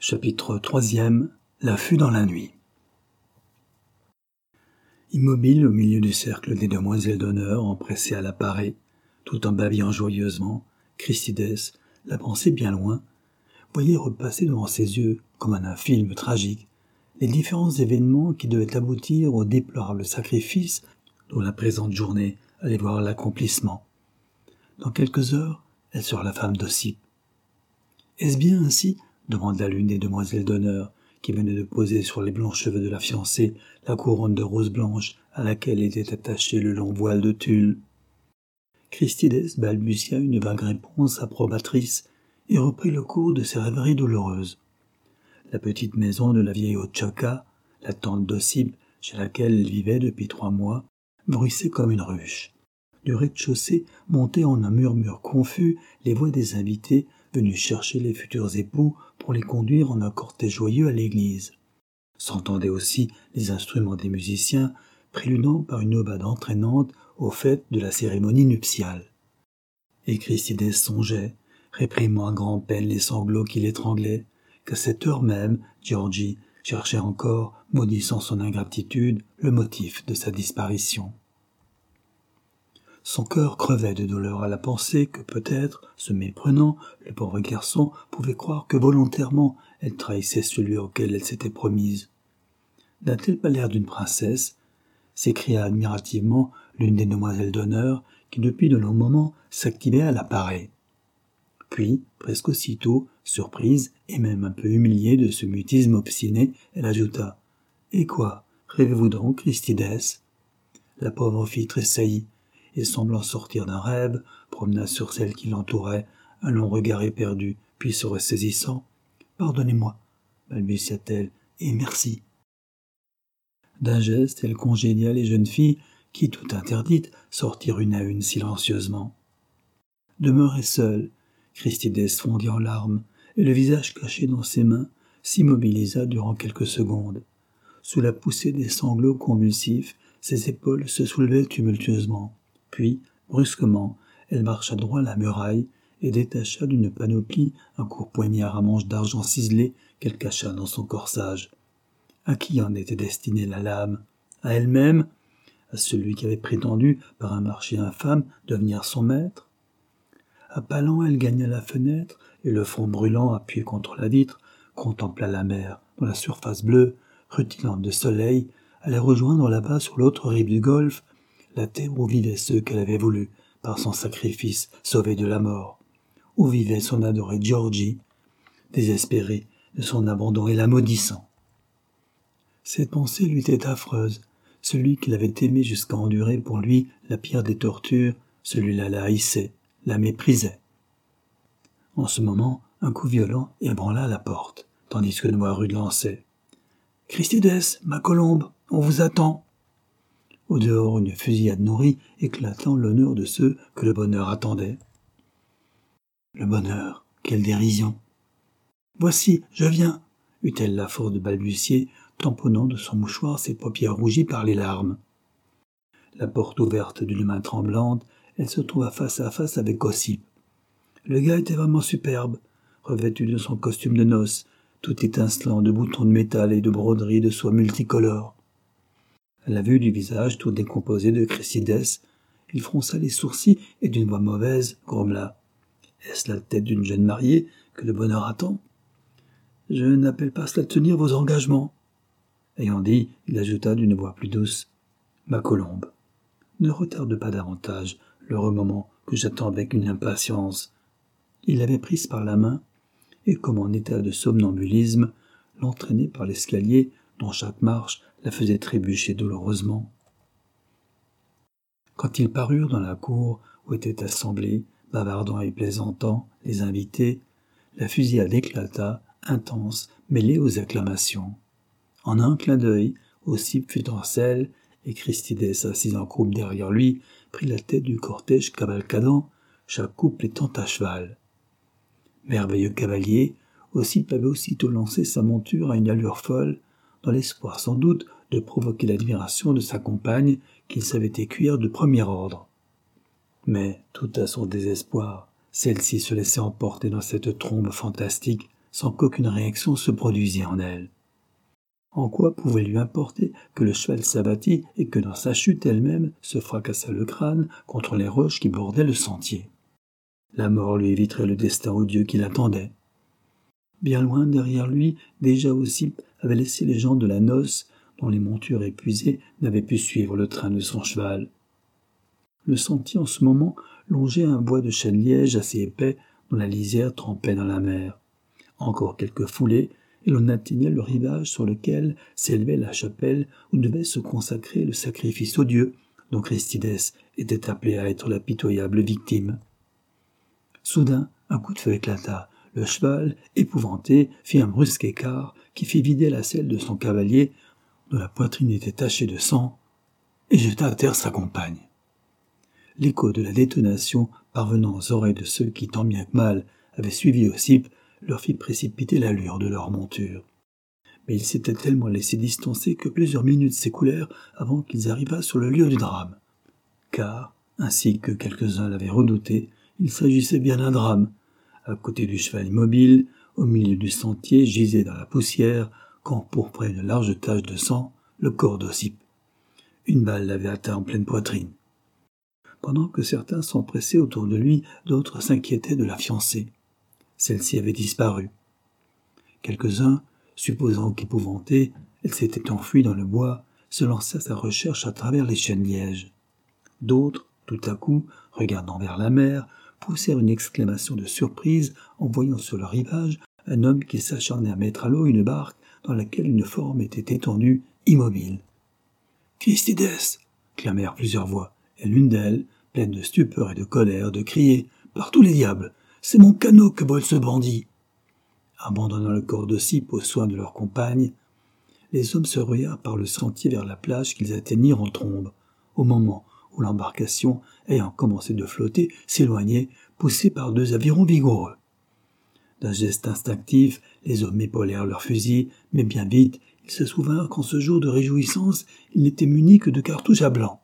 Chapitre 3e. L'affût dans la nuit. Immobile au milieu du cercle des demoiselles d'honneur empressées à l'appareil, tout en bavillant joyeusement, Christidès, la pensée bien loin, voyait repasser devant ses yeux, comme en un film tragique, les différents événements qui devaient aboutir au déplorable sacrifice dont la présente journée allait voir l'accomplissement. Dans quelques heures, elle sera la femme d'Ossipe. Est-ce bien ainsi ? Demanda l'une des demoiselles d'honneur, qui venait de poser sur les blancs cheveux de la fiancée la couronne de roses blanches à laquelle était attaché le long voile de tulle. Christidès balbutia une vague réponse approbatrice et reprit le cours de ses rêveries douloureuses. La petite maison de la vieille Ochoca, la tante d'Ossipe, chez laquelle elle vivait depuis 3 mois, bruissait comme une ruche. Du rez-de-chaussée montaient en un murmure confus les voix des invités venus chercher les futurs époux pour les conduire en un cortège joyeux à l'église. S'entendaient aussi les instruments des musiciens, préludant par une aubade entraînante au fait de la cérémonie nuptiale. Et Christidès songeait, réprimant à grand-peine les sanglots qui l'étranglaient, qu'à cette heure même, Georgie cherchait encore, maudissant son ingratitude, le motif de sa disparition. Son cœur crevait de douleur à la pensée que peut-être, se méprenant, le pauvre garçon pouvait croire que volontairement elle trahissait celui auquel elle s'était promise. N'a-t-elle pas l'air d'une princesse ? S'écria admirativement l'une des demoiselles d'honneur qui depuis de longs moments s'activait à l'appareil. Puis, presque aussitôt, surprise et même un peu humiliée de ce mutisme obstiné, elle ajouta « Et quoi, rêvez-vous donc, Christidès ?» La pauvre fille tressaillit, et semblant sortir d'un rêve, promena sur celle qui l'entourait un long regard éperdu, puis se ressaisissant. « Pardonnez-moi, balbutia-t-elle, et merci. » D'un geste, elle congédia les jeunes filles qui, toutes interdites, sortirent une à une silencieusement. Demeurée seule, Christidès fondit en larmes, et le visage caché dans ses mains s'immobilisa durant quelques secondes. Sous la poussée des sanglots convulsifs, ses épaules se soulevaient tumultueusement. Puis, brusquement, elle marcha droit à la muraille et détacha d'une panoplie un court poignard à manche d'argent ciselé qu'elle cacha dans son corsage. À qui en était destinée la lame ? À elle-même ? À celui qui avait prétendu, par un marché infâme, devenir son maître ? À pas lents, elle gagna la fenêtre et, le front brûlant appuyé contre la vitre, contempla la mer, dont la surface bleue, rutilante de soleil, allait rejoindre là-bas sur l'autre rive du golfe la terre où vivaient ceux qu'elle avait voulu, par son sacrifice, sauver de la mort, où vivait son adorée Georgie, désespérée de son abandon et la maudissant. Cette pensée lui était affreuse. Celui qui l'avait aimée jusqu'à endurer pour lui la pire des tortures, celui-là la haïssait, la méprisait. En ce moment, un coup violent ébranla la porte, tandis que une voix rude lançait « Christidès, ma colombe, on vous attend !» Au dehors, une fusillade nourrie éclatant l'honneur de ceux que le bonheur attendait. Le bonheur, quelle dérision !« Voici, je viens !» eut-elle la force de balbutier, tamponnant de son mouchoir ses paupières rougies par les larmes. La porte ouverte d'une main tremblante, elle se trouva face à face avec Ossipe. Le gars était vraiment superbe, revêtu de son costume de noces, tout étincelant de boutons de métal et de broderies de soie multicolores. À la vue du visage tout décomposé de Christidès, il fronça les sourcils et d'une voix mauvaise grommela. « Est-ce la tête d'une jeune mariée que le bonheur attend ? Je n'appelle pas cela tenir vos engagements. » Ayant dit, il ajouta d'une voix plus douce. « Ma colombe, ne retarde pas davantage l'heureux moment que j'attends avec une impatience. » Il l'avait prise par la main, et comme en état de somnambulisme, l'entraînait par l'escalier dont chaque marche la faisait trébucher douloureusement. Quand ils parurent dans la cour où étaient assemblés, bavardant et plaisantant, les invités, la fusillade éclata, intense, mêlée aux acclamations. En un clin d'œil, Ossipe fut en selle, et Christidès, assise en croupe derrière lui, prit la tête du cortège cavalcadant, chaque couple étant à cheval. Merveilleux cavalier, Ossipe avait aussitôt lancé sa monture à une allure folle, dans l'espoir sans doute de provoquer l'admiration de sa compagne qu'il savait écuire de premier ordre. Mais, tout à son désespoir, celle-ci se laissait emporter dans cette trombe fantastique sans qu'aucune réaction se produisît en elle. En quoi pouvait lui importer que le cheval s'abattît et que dans sa chute elle-même se fracassât le crâne contre les roches qui bordaient le sentier? La mort lui éviterait le destin odieux qui l'attendait. Bien loin derrière lui, déjà Ossip avait laissé les gens de la noce, dont les montures épuisées n'avaient pu suivre le train de son cheval. Le sentier en ce moment longeait un bois de chêne-liège assez épais dont la lisière trempait dans la mer. Encore quelques foulées, et l'on atteignait le rivage sur lequel s'élevait la chapelle où devait se consacrer le sacrifice aux dieux dont Christidès était appelé à être la pitoyable victime. Soudain, un coup de feu éclata. Le cheval, épouvanté, fit un brusque écart qui fit vider la selle de son cavalier, dont la poitrine était tachée de sang, et jeta à terre sa compagne. L'écho de la détonation, parvenant aux oreilles de ceux qui, tant bien que mal, avaient suivi Ossip, leur fit précipiter l'allure de leur monture. Mais ils s'étaient tellement laissés distancer que plusieurs minutes s'écoulèrent avant qu'ils arrivassent sur le lieu du drame. Car, ainsi que quelques-uns l'avaient redouté, il s'agissait bien d'un drame. À côté du cheval immobile, au milieu du sentier, gisait dans la poussière, qu'empourprait une large tache de sang, le corps d'Ossip. Une balle l'avait atteint en pleine poitrine. Pendant que certains s'empressaient autour de lui, d'autres s'inquiétaient de la fiancée. Celle-ci avait disparu. Quelques-uns, supposant qu'épouvantée, elle s'était enfuie dans le bois, se lançaient à sa recherche à travers les chênes-lièges. D'autres, tout à coup, regardant vers la mer, poussèrent une exclamation de surprise en voyant sur le rivage un homme qui s'acharnait à mettre à l'eau une barque dans laquelle une forme était étendue, immobile. « Christidès !» clamèrent plusieurs voix, et l'une d'elles, pleine de stupeur et de colère, de crier « Par tous les diables, c'est mon canot que vole ce bandit !» Abandonnant le corps d'Ossip aux soins de leur compagne, les hommes se ruèrent par le sentier vers la plage qu'ils atteignirent en trombe, au moment où l'embarcation, ayant commencé de flotter, s'éloignait, poussée par deux avirons vigoureux. D'un geste instinctif, les hommes épaulèrent leurs fusils, mais bien vite, ils se souvinrent qu'en ce jour de réjouissance, ils n'étaient munis que de cartouches à blanc.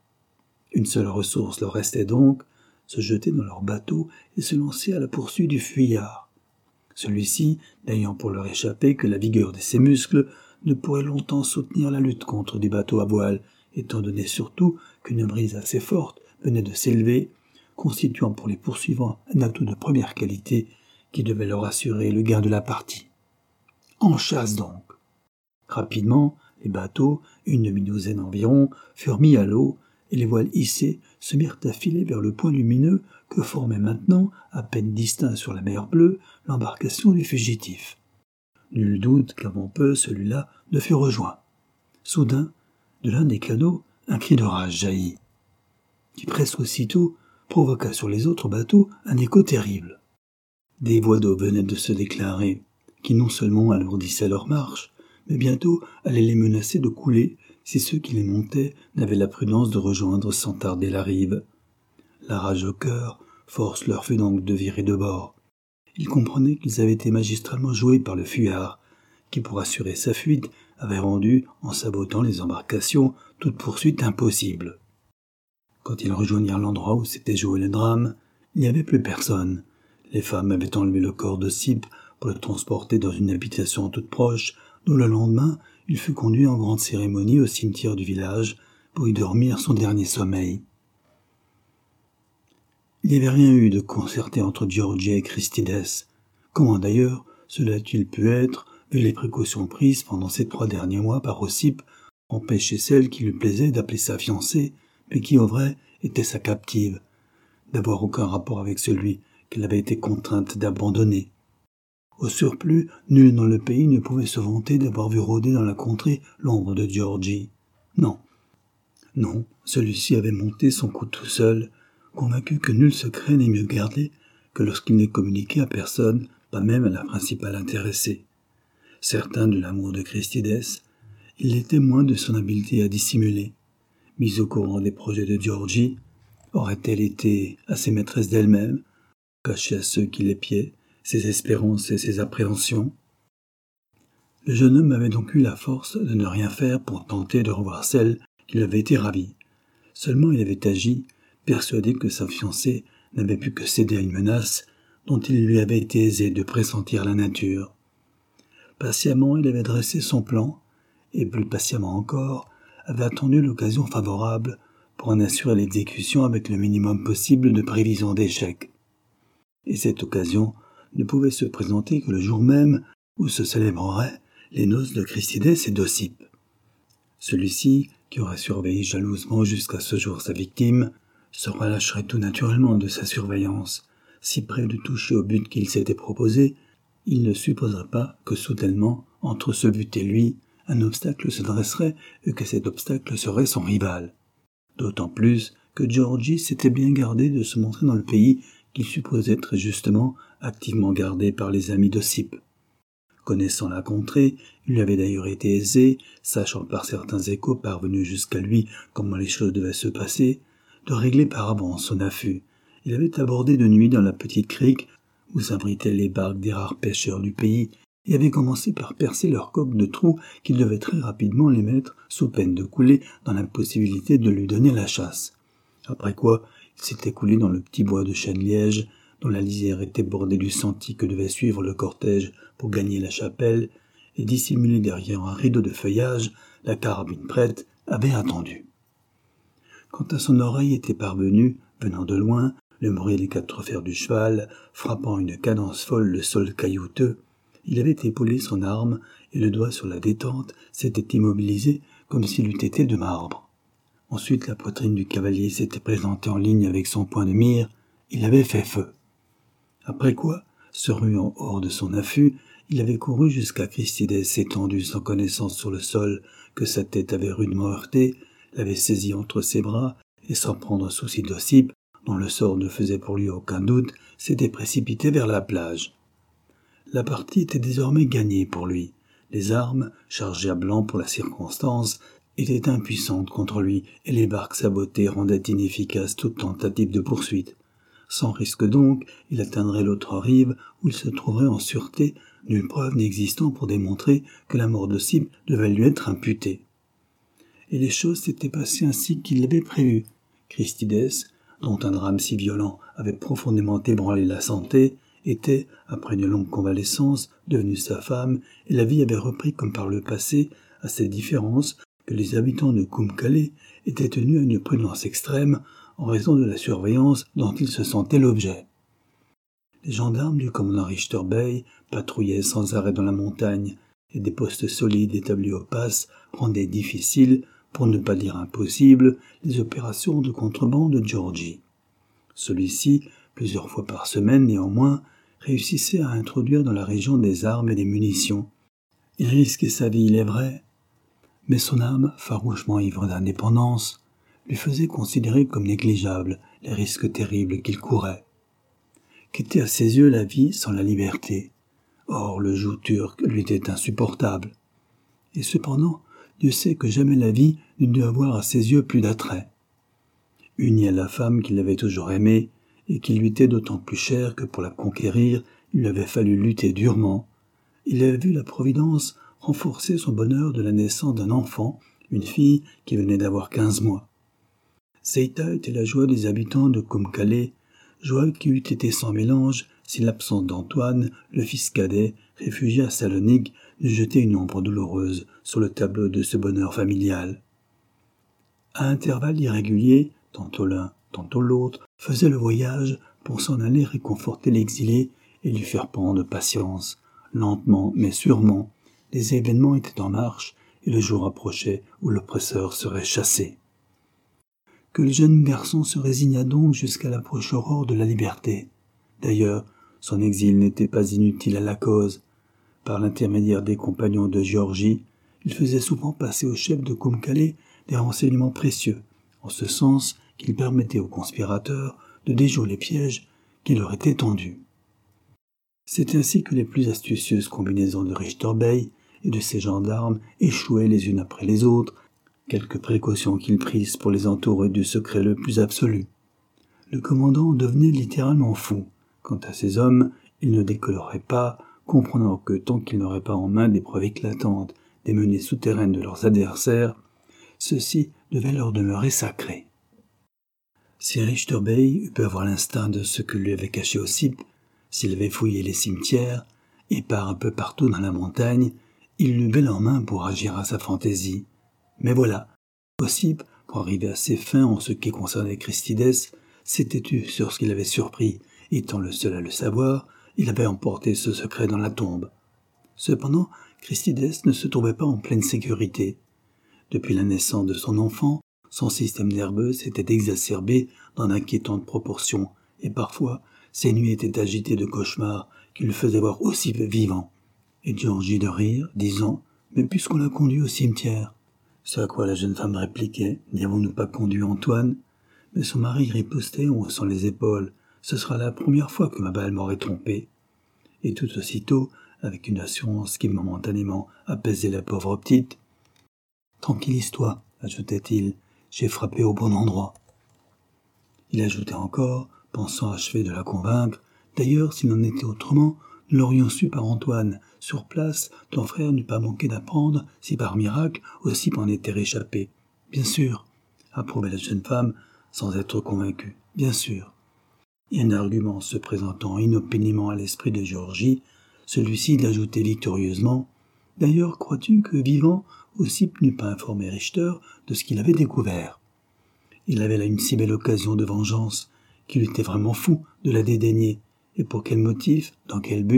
Une seule ressource leur restait donc, se jeter dans leur bateau et se lancer à la poursuite du fuyard. Celui-ci, n'ayant pour leur échapper que la vigueur de ses muscles, ne pourrait longtemps soutenir la lutte contre des bateaux à voile, étant donné surtout qu'une brise assez forte venait de s'élever, constituant pour les poursuivants un atout de première qualité qui devait leur assurer le gain de la partie. En chasse donc. Rapidement, les bateaux, une demi-douzaine environ, furent mis à l'eau, et les voiles hissées se mirent à filer vers le point lumineux que formait maintenant, à peine distinct sur la mer bleue, l'embarcation du fugitif. Nul doute qu'avant peu celui-là ne fut rejoint. Soudain, de l'un des canots, un cri de rage jaillit, qui presque aussitôt provoqua sur les autres bateaux un écho terrible. Des voies d'eau venaient de se déclarer, qui non seulement alourdissaient leur marche, mais bientôt allaient les menacer de couler si ceux qui les montaient n'avaient la prudence de rejoindre sans tarder la rive. La rage au cœur, force leur fut donc de virer de bord. Ils comprenaient qu'ils avaient été magistralement joués par le fuyard, qui, pour assurer sa fuite, avait rendu, en sabotant les embarcations, toute poursuite impossible. Quand ils rejoignirent l'endroit où s'était joué le drame, il n'y avait plus personne. Les femmes avaient enlevé le corps d'Ossip pour le transporter dans une habitation toute proche, d'où le lendemain, il fut conduit en grande cérémonie au cimetière du village pour y dormir son dernier sommeil. Il n'y avait rien eu de concerté entre Giorgi et Christidès. Comment d'ailleurs cela a-t-il pu être, vu les précautions prises pendant ces 3 derniers mois par Ossip, pour empêcher celle qui lui plaisait d'appeler sa fiancée, mais qui au vrai était sa captive, d'avoir aucun rapport avec celui qu'elle avait été contrainte d'abandonner. Au surplus, nul dans le pays ne pouvait se vanter d'avoir vu rôder dans la contrée l'ombre de Giorgi. Non, celui-ci avait monté son coup tout seul, convaincu que nul secret n'est mieux gardé que lorsqu'il n'est communiqué à personne, pas même à la principale intéressée. Certain de l'amour de Christidès, il l'est témoin de son habileté à dissimuler. Mise au courant des projets de Giorgi, aurait-elle été à ses maîtresses d'elle-même, cachée à ceux qui l'épiaient, ses espérances et ses appréhensions? Le jeune homme avait donc eu la force de ne rien faire pour tenter de revoir celle qui lui avait été ravie. Seulement il avait agi, persuadé que sa fiancée n'avait pu que céder à une menace, dont il lui avait été aisé de pressentir la nature. Patiemment, il avait dressé son plan, et plus patiemment encore, avait attendu l'occasion favorable pour en assurer l'exécution avec le minimum possible de prévision d'échec. Et cette occasion ne pouvait se présenter que le jour même où se célébreraient les noces de Christidès et d'Ossipe. Celui-ci, qui aurait surveillé jalousement jusqu'à ce jour sa victime, se relâcherait tout naturellement de sa surveillance. Si près de toucher au but qu'il s'était proposé, il ne supposerait pas que soudainement, entre ce but et lui, un obstacle se dresserait et que cet obstacle serait son rival. D'autant plus que Georgie s'était bien gardé de se montrer dans le pays qu'il supposait très justement activement gardé par les amis d'Ossipe. Connaissant la contrée, il lui avait d'ailleurs été aisé, sachant par certains échos parvenus jusqu'à lui comment les choses devaient se passer, de régler par avance son affût. Il avait abordé de nuit dans la petite crique où s'abritaient les barques des rares pêcheurs du pays et avait commencé par percer leurs coques de trous qu'il devait très rapidement les mettre, sous peine de couler, dans l'impossibilité de lui donner la chasse. Après quoi, il s'était coulé dans le petit bois de chêne-liège, dont la lisière était bordée du sentier que devait suivre le cortège pour gagner la chapelle, et dissimulé derrière un rideau de feuillage, la carabine prête, avait attendu. Quand à son oreille était parvenu, venant de loin, le bruit des 4 fers du cheval, frappant une cadence folle le sol caillouteux, il avait épaulé son arme, et le doigt sur la détente s'était immobilisé comme s'il eût été de marbre. Ensuite la poitrine du cavalier s'était présentée en ligne avec son point de mire, il avait fait feu. Après quoi, se ruant hors de son affût, il avait couru jusqu'à Christidès étendu sans connaissance sur le sol, que sa tête avait rudement heurté, l'avait saisi entre ses bras, et sans prendre souci d'Ossipe, dont le sort ne faisait pour lui aucun doute, s'était précipité vers la plage. La partie était désormais gagnée pour lui. Les armes, chargées à blanc pour la circonstance, étaient impuissantes contre lui, et les barques sabotées rendaient inefficace toute tentative de poursuite. Sans risque donc, il atteindrait l'autre rive, où il se trouverait en sûreté, nulle preuve n'existant pour démontrer que la mort d'Ossipe devait lui être imputée. Et les choses s'étaient passées ainsi qu'il l'avait prévu. Christidès, dont un drame si violent avait profondément ébranlé la santé, était, après une longue convalescence, devenue sa femme, et la vie avait repris comme par le passé, à cette différence que les habitants de Koum-Kalé étaient tenus à une prudence extrême en raison de la surveillance dont ils se sentaient l'objet. Les gendarmes du commandant Richter Bey patrouillaient sans arrêt dans la montagne, et des postes solides établis aux passes rendaient difficiles, pour ne pas dire impossible, les opérations de contrebande de Georgie. Celui-ci, plusieurs fois par semaine néanmoins, réussissait à introduire dans la région des armes et des munitions. Il risquait sa vie, il est vrai, mais son âme, farouchement ivre d'indépendance, lui faisait considérer comme négligeables les risques terribles qu'il courait. Qu'était à ses yeux la vie sans la liberté? Or, le joug turc lui était insupportable. Et cependant, Dieu sait que jamais la vie n'eût dû avoir à ses yeux plus d'attrait. Uni à la femme qu'il avait toujours aimée, et qui lui était d'autant plus chère que pour la conquérir, il lui avait fallu lutter durement, il avait vu la Providence renforcer son bonheur de la naissance d'un enfant, une fille qui venait d'avoir 15 mois. Zeïta était la joie des habitants de Koum-Kalé, joie qui eût été sans mélange si l'absence d'Antoine, le fils cadet, réfugié à Salonique, n'eût jeté une ombre douloureuse sur le tableau de ce bonheur familial. À intervalles irréguliers, tantôt l'un, tantôt l'autre, faisait le voyage pour s'en aller réconforter l'exilé et lui faire prendre patience. Lentement mais sûrement, les événements étaient en marche et le jour approchait où l'oppresseur serait chassé. Que le jeune garçon se résigna donc jusqu'à l'approche aurore de la liberté. D'ailleurs, son exil n'était pas inutile à la cause. Par l'intermédiaire des compagnons de Géorgie, il faisait souvent passer au chef de Koum-Kalé des renseignements précieux, en ce sens qu'il permettait aux conspirateurs de déjouer les pièges qui leur étaient tendus. C'est ainsi que les plus astucieuses combinaisons de Richter Bey et de ses gendarmes échouaient les unes après les autres, quelques précautions qu'ils prissent pour les entourer du secret le plus absolu. Le commandant devenait littéralement fou. Quant à ses hommes, il ne décolorait pas, comprenant que tant qu'ils n'auraient pas en main des preuves éclatantes des menées souterraines de leurs adversaires, ceux-ci devaient leur demeurer sacrés. Si Richter Bey eût pu avoir l'instinct de ce que lui avait caché Ossipe, S'il avait fouillé les cimetières, et par un peu partout dans la montagne, il l'eût bel en main pour agir à sa fantaisie. Mais voilà, Ossip, pour arriver à ses fins en ce qui concernait Christides, s'était tu sur ce qu'il avait surpris. Étant le seul à le savoir, il avait emporté ce secret dans la tombe. Cependant, Christides ne se trouvait pas en pleine sécurité. Depuis la naissance de son enfant, son système nerveux s'était exacerbé dans d'inquiétantes proportions, et parfois, ses nuits étaient agitées de cauchemars qui le faisaient voir Ossip vivant. Et Georgie de rire, disant « Mais puisqu'on l'a conduit au cimetière ?» Ce à quoi la jeune femme répliquait « N'avons-nous pas conduit Antoine ?» Mais son mari ripostait en haussant les épaules. « Ce sera la première fois que ma balle m'aurait trompé. » Et tout aussitôt, avec une assurance qui momentanément apaisait la pauvre petite, « Tranquillise-toi, ajoutait-il, j'ai frappé au bon endroit. » Il ajoutait encore, pensant achever de la convaincre, « D'ailleurs, s'il en était autrement, nous l'aurions su par Antoine. Sur place, ton frère n'eût pas manqué d'apprendre si par miracle Ossip en était réchappé. » « Bien sûr, » approuvait la jeune femme, sans être convaincue. « Bien sûr. » Et un argument se présentant inopinément à l'esprit de Georgie, celui-ci l'ajoutait victorieusement. « D'ailleurs, crois-tu que, vivant, Ossip n'eût pas informé Richter de ce qu'il avait découvert ? Il avait là une si belle occasion de vengeance qu'il était vraiment fou de la dédaigner. Et pour quel motif ? Dans quel but ? »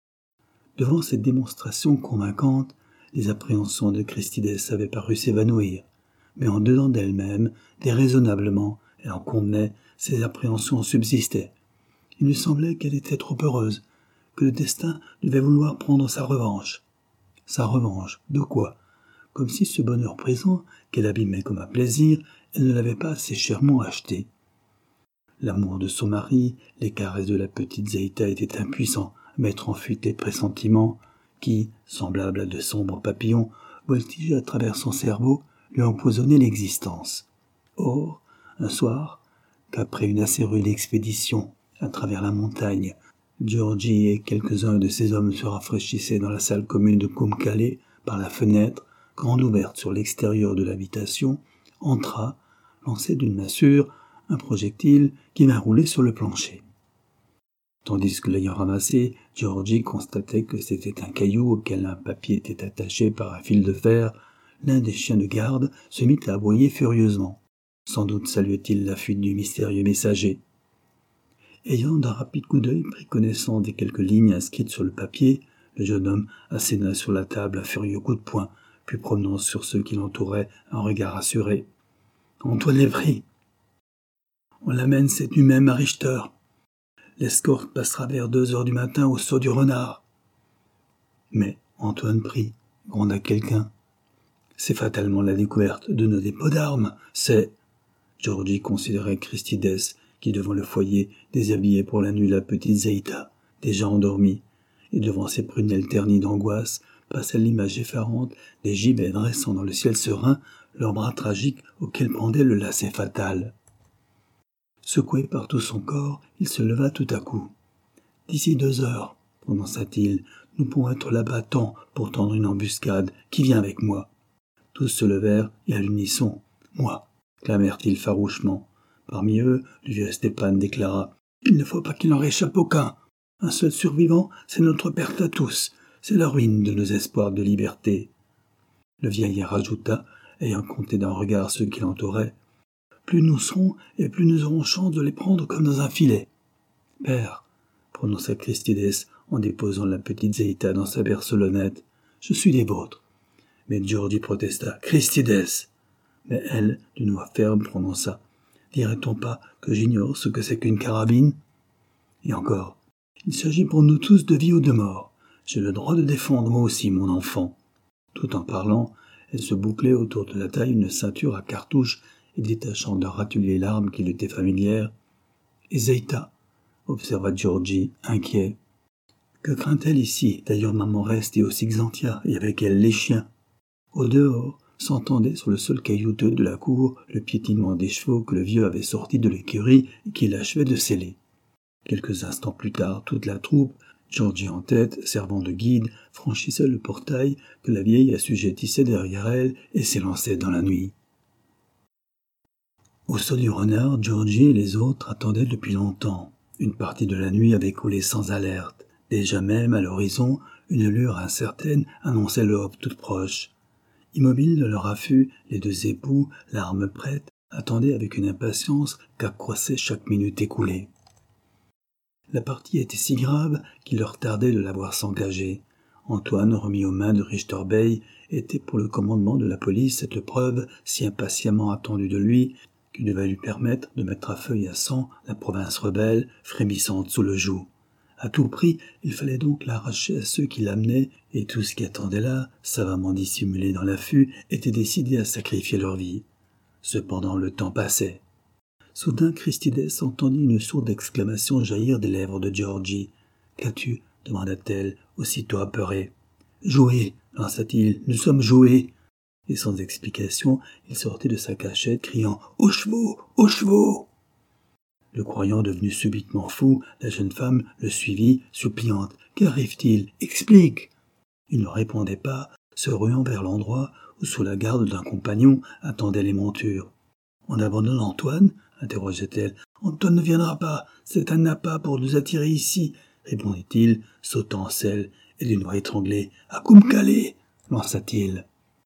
Devant cette démonstration convaincante, les appréhensions de Christides avaient paru s'évanouir. Mais en dedans d'elle-même, déraisonnablement, elle en convenait, ces appréhensions subsistaient. Il lui semblait qu'elle était trop heureuse, que le destin devait vouloir prendre sa revanche. Sa revanche, de quoi ? Comme si ce bonheur présent, qu'elle abîmait comme un plaisir, elle ne l'avait pas assez chèrement acheté. L'amour de son mari, les caresses de la petite Zaïta étaient impuissants à mettre en fuite les pressentiments qui, semblables à de sombres papillons, voltigeaient à travers son cerveau, lui empoisonnaient l'existence. Or, un soir, qu'après une assez rude expédition à travers la montagne, Georgie et quelques-uns de ses hommes se rafraîchissaient dans la salle commune de Kumkale par la fenêtre, grande ouverte sur l'extérieur de l'habitation, entra, lancé d'une massure, un projectile qui vint rouler sur le plancher. Tandis que l'ayant ramassé, Georgie constatait que c'était un caillou auquel un papier était attaché par un fil de fer. L'un des chiens de garde se mit à aboyer furieusement. Sans doute saluait-il la fuite du mystérieux messager. Ayant d'un rapide coup d'œil pris connaissance des quelques lignes inscrites sur le papier, le jeune homme asséna sur la table un furieux coup de poing, puis promenant sur ceux qui l'entouraient un regard assuré. « Antoine est pris. On l'amène cette nuit même à Richter. L'escorte passera vers 2 heures du matin au saut du renard. » Mais Antoine pris, gronda quelqu'un. C'est fatalement la découverte de nos dépôts d'armes. C'est... Georgie considérait Christides, qui devant le foyer déshabillait pour la nuit la petite Zaïta, déjà endormie, et devant ses prunelles ternies d'angoisse, passait l'image effarante des gibets dressant dans le ciel serein leurs bras tragiques auxquels pendait le lacet fatal. Secoué par tout son corps, il se leva tout à coup. « D'ici 2 heures, prononça-t-il, nous pourrons être là-bas tant pour tendre une embuscade. Qui vient avec moi ?» Tous se levèrent et à l'unisson. « Moi !» clamèrent-ils farouchement. Parmi eux, le vieux Stepan déclara « Il ne faut pas qu'il en réchappe aucun. Un seul survivant, c'est notre perte à tous. C'est la ruine de nos espoirs de liberté. » Le vieillard ajouta, ayant compté d'un regard ceux qui l'entouraient « Plus nous serons et plus nous aurons chance de les prendre comme dans un filet. »« Père, » prononça Christides en déposant la petite Zaïta dans sa bercelonnette, « je suis des vôtres. » Mais Georgie protesta. « Christides !» Mais elle, d'une voix ferme, prononça. « Dirait-on pas que j'ignore ce que c'est qu'une carabine ?» Et encore. « Il s'agit pour nous tous de vie ou de mort. J'ai le droit de défendre moi aussi mon enfant. » Tout en parlant, elle se bouclait autour de la taille une ceinture à cartouches et détachant d'un râtelier l'arme qui lui était familière. « Et Zaïta ?» observa Georgie, inquiet. « Que craint-elle ici ? D'ailleurs maman reste et aussi Xantia, et avec elle les chiens. » Au dehors, s'entendait sur le sol caillouteux de la cour le piétinement des chevaux que le vieux avait sortis de l'écurie et qu'il achevait de seller. Quelques instants plus tard, toute la troupe, Georgie en tête, servant de guide, franchissait le portail que la vieille assujettissait derrière elle et s'élançait dans la nuit. Au saut du renard, Georgie et les autres attendaient depuis longtemps. Une partie de la nuit avait coulé sans alerte. Déjà même, à l'horizon, une lueur incertaine annonçait l'aube toute proche. Immobiles de leur affût, les deux époux, l'arme prête, attendaient avec une impatience qu'accroissait chaque minute écoulée. La partie était si grave qu'il leur tardait de la voir s'engager. Antoine, remis aux mains de Richter Bey, était pour le commandement de la police cette preuve si impatiemment attendue de lui qu'il devait lui permettre de mettre à feu et à sang la province rebelle, frémissante sous le joug. À tout prix, il fallait donc l'arracher à ceux qui l'amenaient, et tous ceux qui attendaient là, savamment dissimulés dans l'affût, étaient décidés à sacrifier leur vie. Cependant, le temps passait. Soudain, Christidès entendit une sourde exclamation jaillir des lèvres de Georgie. « Qu'as-tu » demanda-t-elle, aussitôt apeurée. « Joués » lança-t-il, « nous sommes joués !» Et sans explication, il sortit de sa cachette, criant « Aux chevaux ! Aux chevaux !» Le croyant devenu subitement fou, la jeune femme le suivit, suppliante. « Qu'arrive-t-il ? Explique !» Il ne répondait pas, se ruant vers l'endroit où, sous la garde d'un compagnon, attendaient les montures. « On abandonne Antoine ?» interrogeait-elle. « Antoine ne viendra pas, c'est un appât pour nous attirer ici, » répondit-il, sautant en selle, et d'une voix étranglée. « À Kumkalé !» lança-t-il.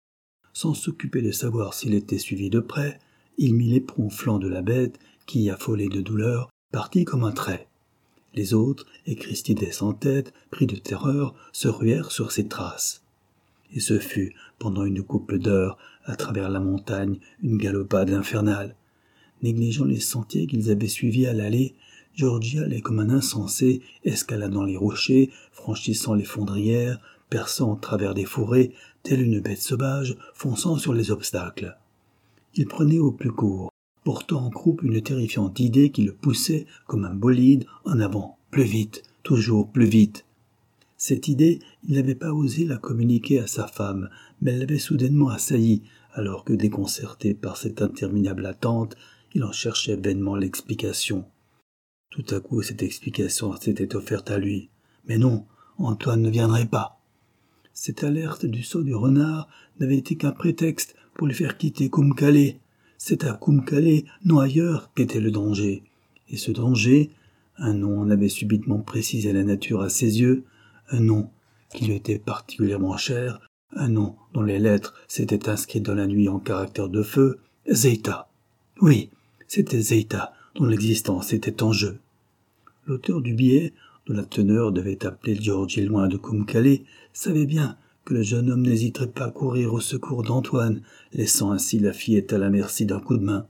Sans s'occuper de savoir s'il était suivi de près, il mit l'éperon au flanc de la bête, qui, affolée de douleur, partit comme un trait. Les autres, et Christidès en tête, pris de terreur, se ruèrent sur ses traces. Et ce fut, pendant une couple d'heures, à travers la montagne, une galopade infernale. Négligeant les sentiers qu'ils avaient suivis à l'aller, Georgie allait comme un insensé, escaladant les rochers, franchissant les fondrières, perçant au travers des fourrés, telle une bête sauvage, fonçant sur les obstacles. Il prenait au plus court, portant en croupe une terrifiante idée qui le poussait comme un bolide en avant, plus vite, toujours plus vite. Cette idée, il n'avait pas osé la communiquer à sa femme, mais elle l'avait soudainement assailli, alors que, déconcerté par cette interminable attente, il en cherchait vainement l'explication. Tout à coup, cette explication s'était offerte à lui. Mais non, Antoine ne viendrait pas. Cette alerte du saut du renard n'avait été qu'un prétexte pour lui faire quitter Kumkalé. C'est à Kumkalé, non ailleurs, qu'était le danger. Et ce danger, un nom en avait subitement précisé la nature à ses yeux, un nom qui lui était particulièrement cher, un nom dont les lettres s'étaient inscrites dans la nuit en caractères de feu, Zeïta. Oui, c'était Zeïta, dont l'existence était en jeu. L'auteur du billet, dont la teneur devait appeler Georgie loin de Kumkalé, savait bien que le jeune homme n'hésiterait pas à courir au secours d'Antoine, laissant ainsi la fillette à la merci d'un coup de main.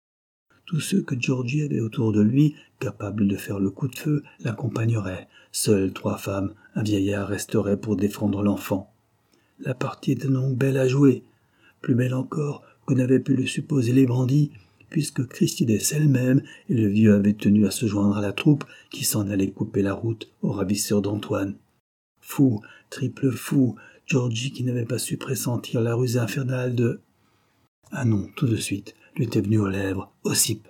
Tous ceux que Georgie avait autour de lui, capables de faire le coup de feu, l'accompagneraient. Seules 3 femmes, un vieillard resterait pour défendre l'enfant. La partie était donc belle à jouer, plus belle encore que n'avaient pu le supposer les bandits, puisque Christidès elle-même et le vieux avaient tenu à se joindre à la troupe qui s'en allait couper la route aux ravisseurs d'Antoine. Fou, triple fou, Georgie qui n'avait pas su pressentir la ruse infernale de... Un nom, tout de suite, lui était venu aux lèvres, Ossip.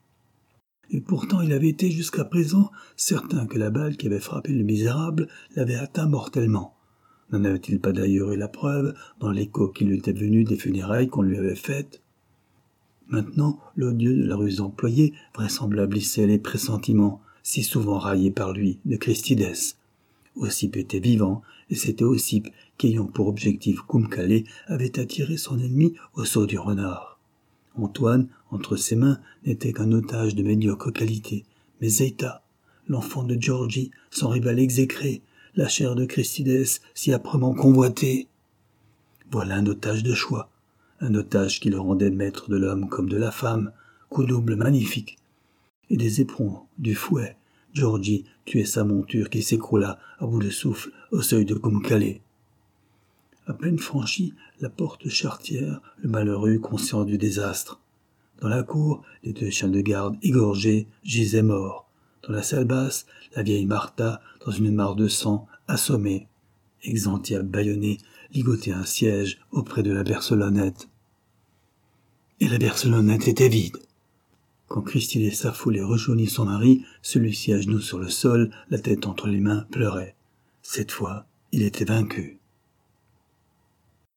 Et pourtant il avait été jusqu'à présent certain que la balle qui avait frappé le misérable l'avait atteint mortellement. N'en avait-il pas d'ailleurs eu la preuve dans l'écho qui lui était venu des funérailles qu'on lui avait faites? Maintenant, l'odieux de la ruse employée vraisemblablement les pressentiments, si souvent raillés par lui, de Christidès. Ossip était vivant, et c'était Ossip qui, ayant pour objectif Kumkalé, avait attiré son ennemi au saut du renard. Antoine, entre ses mains, n'était qu'un otage de médiocre qualité, mais Zeïta, l'enfant de Georgie, son rival exécré, la chair de Christidès si âprement convoitée. Voilà un otage de choix, un otage qui le rendait maître de l'homme comme de la femme, coup double magnifique. Et des éperons, du fouet, Georgie tuait sa monture qui s'écroula à bout de souffle au seuil de Kumkalé. À peine franchi la porte charretière, le malheureux eut conscience du désastre. Dans la cour, les 2 chiens de garde, égorgés, gisaient morts. Dans la salle basse, la vieille Martha, dans une mare de sang, assommée. Exantia bâillonnée, ligotait un siège auprès de la Bercelonnette. Et la Bercelonnette était vide. Quand Christidès affolé rejoignit son mari, celui-ci à genoux sur le sol, la tête entre les mains, pleurait. Cette fois, il était vaincu.